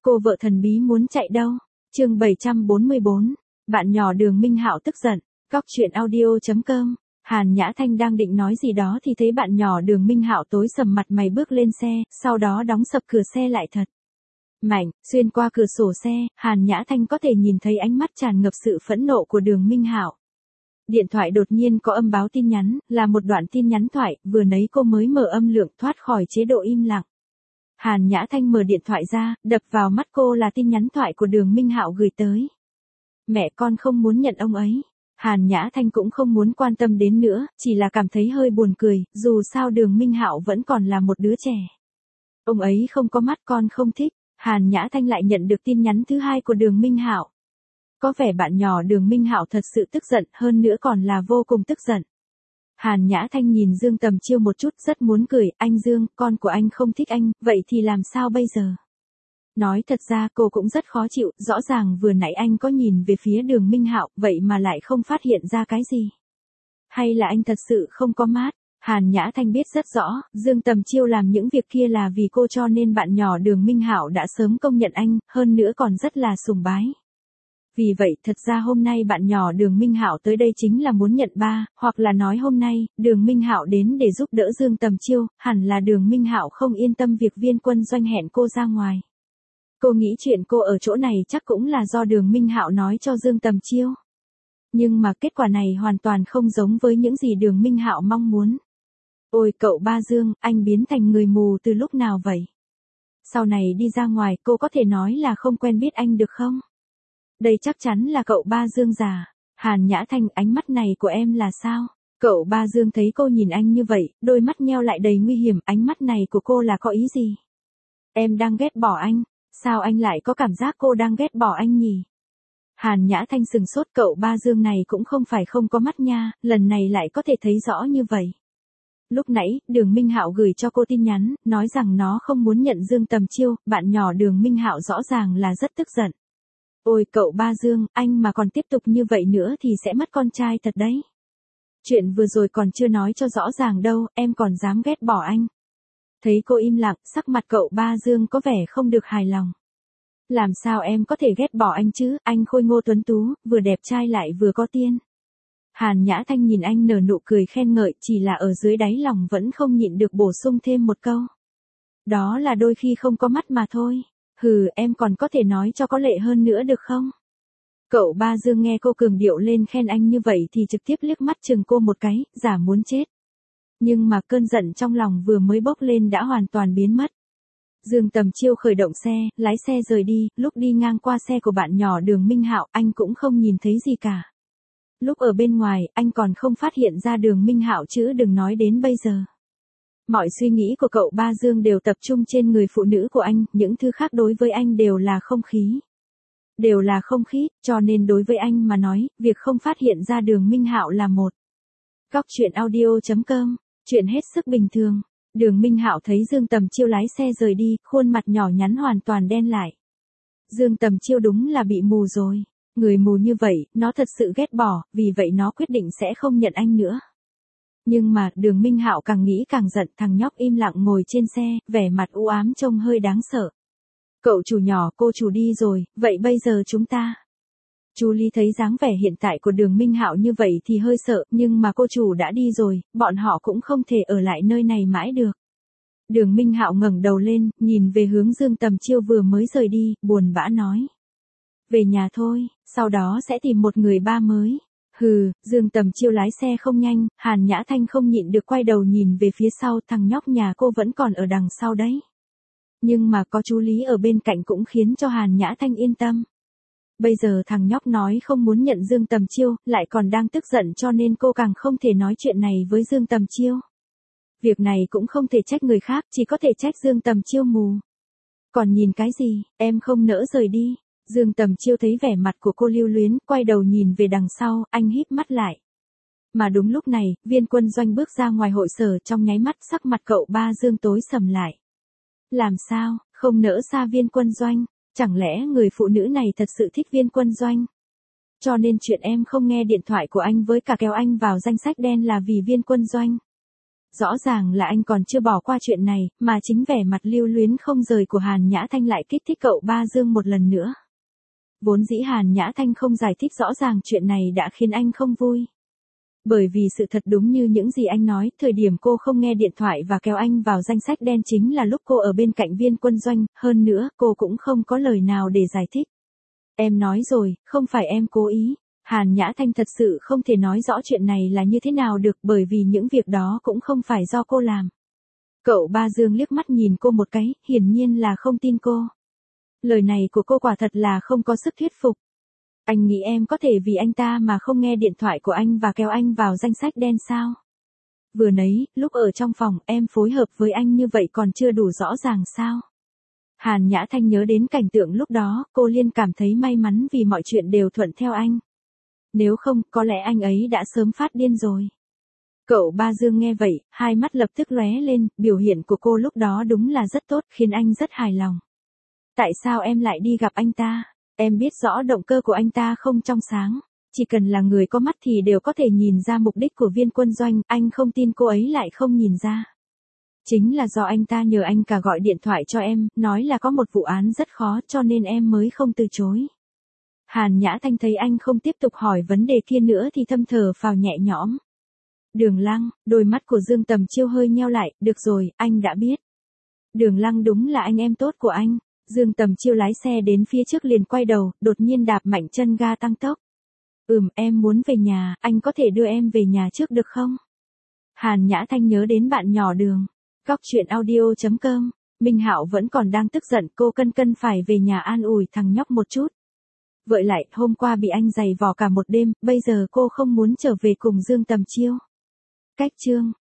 Cô vợ thần bí muốn chạy đâu? Chương 744. Bạn nhỏ Đường Minh Hạo tức giận. Cóc truyện audio.com. Hàn Nhã Thanh đang định nói gì đó thì thấy bạn nhỏ Đường Minh Hạo tối sầm mặt mày bước lên xe, sau đó đóng sập cửa xe lại thật mạnh. Xuyên qua cửa sổ xe, Hàn Nhã Thanh có thể nhìn thấy ánh mắt tràn ngập sự phẫn nộ của Đường Minh Hạo. Điện thoại đột nhiên có âm báo tin nhắn, là một đoạn tin nhắn thoại, vừa nãy cô mới mở âm lượng thoát khỏi chế độ im lặng. Hàn Nhã Thanh mở điện thoại ra, đập vào mắt cô là tin nhắn thoại của Đường Minh Hạo gửi tới. Mẹ con không muốn nhận ông ấy. Hàn Nhã Thanh cũng không muốn quan tâm đến nữa, chỉ là cảm thấy hơi buồn cười, dù sao Đường Minh Hạo vẫn còn là một đứa trẻ. Ông ấy không có mắt con không thích. Hàn Nhã Thanh lại nhận được tin nhắn thứ hai của Đường Minh Hạo. Có vẻ bạn nhỏ Đường Minh Hạo thật sự tức giận, hơn nữa còn là vô cùng tức giận. Hàn Nhã Thanh nhìn Dương Tầm Chiêu một chút, rất muốn cười. Anh Dương, con của anh không thích anh, vậy thì làm sao bây giờ? Nói thật ra cô cũng rất khó chịu, rõ ràng vừa nãy anh có nhìn về phía Đường Minh Hạo, vậy mà lại không phát hiện ra cái gì. Hay là anh thật sự không có mắt? Hàn Nhã Thanh biết rất rõ, Dương Tầm Chiêu làm những việc kia là vì cô, cho nên bạn nhỏ Đường Minh Hạo đã sớm công nhận anh, hơn nữa còn rất là sùng bái. Vì vậy, thật ra hôm nay bạn nhỏ Đường Minh Hạo tới đây chính là muốn nhận ba, hoặc là nói hôm nay, Đường Minh Hạo đến để giúp đỡ Dương Tầm Chiêu, hẳn là Đường Minh Hạo không yên tâm việc Viên Quân Doanh hẹn cô ra ngoài. Cô nghĩ chuyện cô ở chỗ này chắc cũng là do Đường Minh Hạo nói cho Dương Tầm Chiêu. Nhưng mà kết quả này hoàn toàn không giống với những gì Đường Minh Hạo mong muốn. Ôi cậu ba Dương, anh biến thành người mù từ lúc nào vậy? Sau này đi ra ngoài cô có thể nói là không quen biết anh được không? Đây chắc chắn là cậu ba Dương già. Hàn Nhã Thanh, ánh mắt này của em là sao? Cậu ba Dương thấy cô nhìn anh như vậy, đôi mắt nheo lại đầy nguy hiểm, ánh mắt này của cô là có ý gì? Em đang ghét bỏ anh, sao anh lại có cảm giác cô đang ghét bỏ anh nhỉ? Hàn Nhã Thanh sừng sốt, cậu ba Dương này cũng không phải không có mắt nha, lần này lại có thể thấy rõ như vậy. Lúc nãy, Đường Minh Hạo gửi cho cô tin nhắn, nói rằng nó không muốn nhận Dương Tầm Chiêu, bạn nhỏ Đường Minh Hạo rõ ràng là rất tức giận. Ôi cậu ba Dương, anh mà còn tiếp tục như vậy nữa thì sẽ mất con trai thật đấy. Chuyện vừa rồi còn chưa nói cho rõ ràng đâu, em còn dám ghét bỏ anh. Thấy cô im lặng, sắc mặt cậu ba Dương có vẻ không được hài lòng. Làm sao em có thể ghét bỏ anh chứ, anh khôi ngô tuấn tú, vừa đẹp trai lại vừa có tiên. Hàn Nhã Thanh nhìn anh nở nụ cười khen ngợi, chỉ là ở dưới đáy lòng vẫn không nhịn được bổ sung thêm một câu. Đó là đôi khi không có mắt mà thôi. Hừ, em còn có thể nói cho có lệ hơn nữa được không? Cậu ba Dương nghe cô cường điệu lên khen anh như vậy thì trực tiếp liếc mắt chừng cô một cái, giả muốn chết. Nhưng mà cơn giận trong lòng vừa mới bốc lên đã hoàn toàn biến mất. Dương Tầm Chiêu khởi động xe, lái xe rời đi, lúc đi ngang qua xe của bạn nhỏ Đường Minh Hạo, anh cũng không nhìn thấy gì cả. Lúc ở bên ngoài, anh còn không phát hiện ra Đường Minh Hạo chứ đừng nói đến bây giờ. Mọi suy nghĩ của cậu ba Dương đều tập trung trên người phụ nữ của anh, những thứ khác đối với anh đều là không khí. Đều là không khí, cho nên đối với anh mà nói, việc không phát hiện ra Đường Minh Hạo là một. Cóc truyện audio.com, chuyện hết sức bình thường. Đường Minh Hạo thấy Dương Tầm Chiêu lái xe rời đi, khuôn mặt nhỏ nhắn hoàn toàn đen lại. Dương Tầm Chiêu đúng là bị mù rồi. Người mù như vậy, nó thật sự ghét bỏ, vì vậy nó quyết định sẽ không nhận anh nữa. Nhưng mà, Đường Minh Hạo càng nghĩ càng giận, thằng nhóc im lặng ngồi trên xe, vẻ mặt u ám trông hơi đáng sợ. Cậu chủ nhỏ, cô chủ đi rồi, vậy bây giờ chúng ta. Chú Lý thấy dáng vẻ hiện tại của Đường Minh Hạo như vậy thì hơi sợ, nhưng mà cô chủ đã đi rồi, bọn họ cũng không thể ở lại nơi này mãi được. Đường Minh Hạo ngẩng đầu lên, nhìn về hướng Dương Tầm Chiêu vừa mới rời đi, buồn bã nói. Về nhà thôi, sau đó sẽ tìm một người ba mới. Hừ, Dương Tầm Chiêu lái xe không nhanh, Hàn Nhã Thanh không nhịn được quay đầu nhìn về phía sau, thằng nhóc nhà cô vẫn còn ở đằng sau đấy. Nhưng mà có chú Lý ở bên cạnh cũng khiến cho Hàn Nhã Thanh yên tâm. Bây giờ thằng nhóc nói không muốn nhận Dương Tầm Chiêu, lại còn đang tức giận cho nên cô càng không thể nói chuyện này với Dương Tầm Chiêu. Việc này cũng không thể trách người khác, chỉ có thể trách Dương Tầm Chiêu mù. Còn nhìn cái gì, em không nỡ rời đi. Dương Tầm Chiêu thấy vẻ mặt của cô lưu luyến, quay đầu nhìn về đằng sau, anh híp mắt lại. Mà đúng lúc này, Viên Quân Doanh bước ra ngoài hội sở, trong nháy mắt sắc mặt cậu ba Dương tối sầm lại. Làm sao, không nỡ xa Viên Quân Doanh, chẳng lẽ người phụ nữ này thật sự thích Viên Quân Doanh? Cho nên chuyện em không nghe điện thoại của anh với cả kéo anh vào danh sách đen là vì Viên Quân Doanh. Rõ ràng là anh còn chưa bỏ qua chuyện này, mà chính vẻ mặt lưu luyến không rời của Hàn Nhã Thanh lại kích thích cậu Ba Dương một lần nữa. Vốn dĩ Hàn Nhã Thanh không giải thích rõ ràng chuyện này đã khiến anh không vui. Bởi vì sự thật đúng như những gì anh nói, thời điểm cô không nghe điện thoại và kéo anh vào danh sách đen chính là lúc cô ở bên cạnh Viên Quân Doanh, hơn nữa cô cũng không có lời nào để giải thích. Em nói rồi, không phải em cố ý. Hàn Nhã Thanh thật sự không thể nói rõ chuyện này là như thế nào được bởi vì những việc đó cũng không phải do cô làm. Cậu Ba Dương liếc mắt nhìn cô một cái, hiển nhiên là không tin cô. Lời này của cô quả thật là không có sức thuyết phục. Anh nghĩ em có thể vì anh ta mà không nghe điện thoại của anh và kéo anh vào danh sách đen sao? Vừa nấy, lúc ở trong phòng em phối hợp với anh như vậy còn chưa đủ rõ ràng sao? Hàn Nhã Thanh nhớ đến cảnh tượng lúc đó, cô liền cảm thấy may mắn vì mọi chuyện đều thuận theo anh. Nếu không, có lẽ anh ấy đã sớm phát điên rồi. Cậu Ba Dương nghe vậy, hai mắt lập tức lóe lên, biểu hiện của cô lúc đó đúng là rất tốt, khiến anh rất hài lòng. Tại sao em lại đi gặp anh ta? Em biết rõ động cơ của anh ta không trong sáng. Chỉ cần là người có mắt thì đều có thể nhìn ra mục đích của Viên Quân Doanh, anh không tin cô ấy lại không nhìn ra. Chính là do anh ta nhờ anh cả gọi điện thoại cho em, nói là có một vụ án rất khó cho nên em mới không từ chối. Hàn Nhã Thanh thấy anh không tiếp tục hỏi vấn đề kia nữa thì thâm thở phào nhẹ nhõm. Đường Lăng, đôi mắt của Dương Tầm Chiêu hơi nheo lại, được rồi, anh đã biết. Đường Lăng đúng là anh em tốt của anh. Dương Tầm Chiêu lái xe đến phía trước liền quay đầu, đột nhiên đạp mạnh chân ga tăng tốc. Em muốn về nhà, anh có thể đưa em về nhà trước được không? Hàn Nhã Thanh nhớ đến bạn nhỏ Đường. Góc chuyện audio.com, Minh Hạo vẫn còn đang tức giận, cô cân phải về nhà an ủi thằng nhóc một chút. Vậy lại, hôm qua bị anh giày vò cả một đêm, bây giờ cô không muốn trở về cùng Dương Tầm Chiêu. Cách chương